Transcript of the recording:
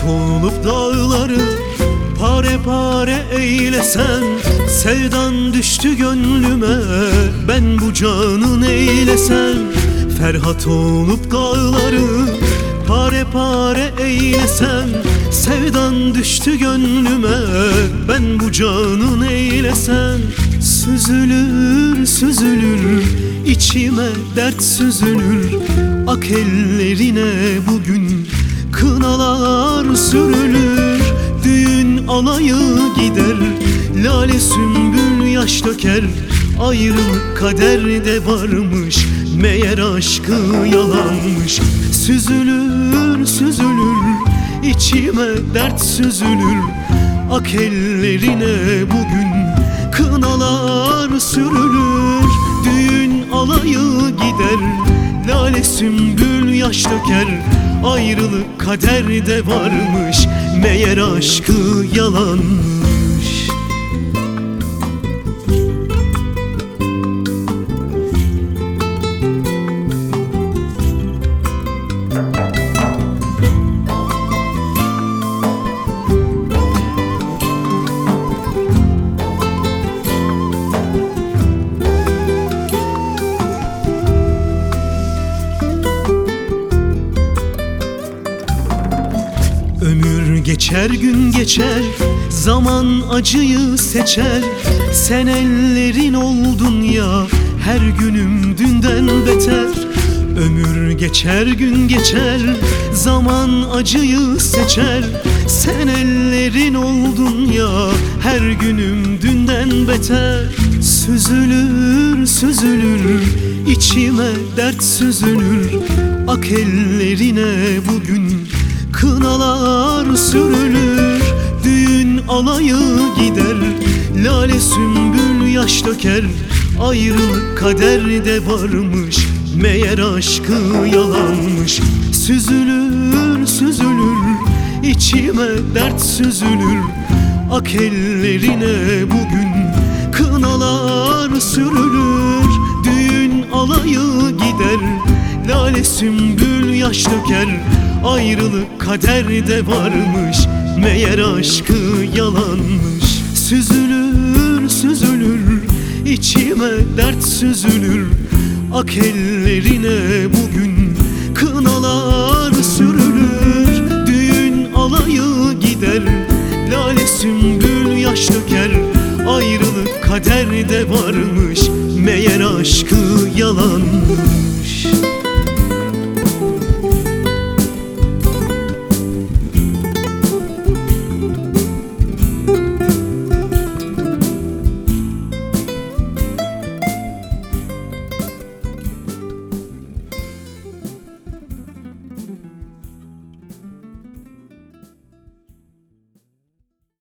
olup dağları pare pare eylesen, sevdan düştü gönlüme, ben bu canın eylesem. Ferhat olup dağları pare pare eylesem, sevdan düştü gönlüme, ben bu canın eylesem. Süzülür süzülür içime dert süzülür, ak ellerine bugün kınalar sürülür. Düğün alayı gider, lale sümbül yaş döker, ayrılık kaderde varmış, meğer aşkı yalanmış. Süzülür süzülür içime dert süzülür, ak ellerine bugün kınalar sürülür. Düğün alayı gider, lale sümbül yaş döker, ayrılık kaderde varmış, meğer aşkı yalanmış. Ömür geçer gün geçer, zaman acıyı seçer. Sen ellerin oldun ya, her günüm dünden beter. Ömür geçer gün geçer, zaman acıyı seçer. Sen ellerin oldun ya, her günüm dünden beter. Süzülür süzülür içime dert süzülür, ak ellerine bugün kınalar sürülür. Düğün alayı gider, lale sümbül yaş döker, ayrılık kaderde varmış, meğer aşkı yalanmış. Süzülür süzülür içime dert süzülür, ak ellerine bugün kınalar sürülür. Düğün alayı gider, lale sümbül yaş döker, ayrılık kaderde varmış, meğer aşkı yalanmış. Süzülür süzülür içime dert süzülür, ak ellerine bugün kınalar sürülür. Düğün alayı gider, lale sümbül yaş döker, ayrılık kaderde varmış, meğer aşkı yalanmış.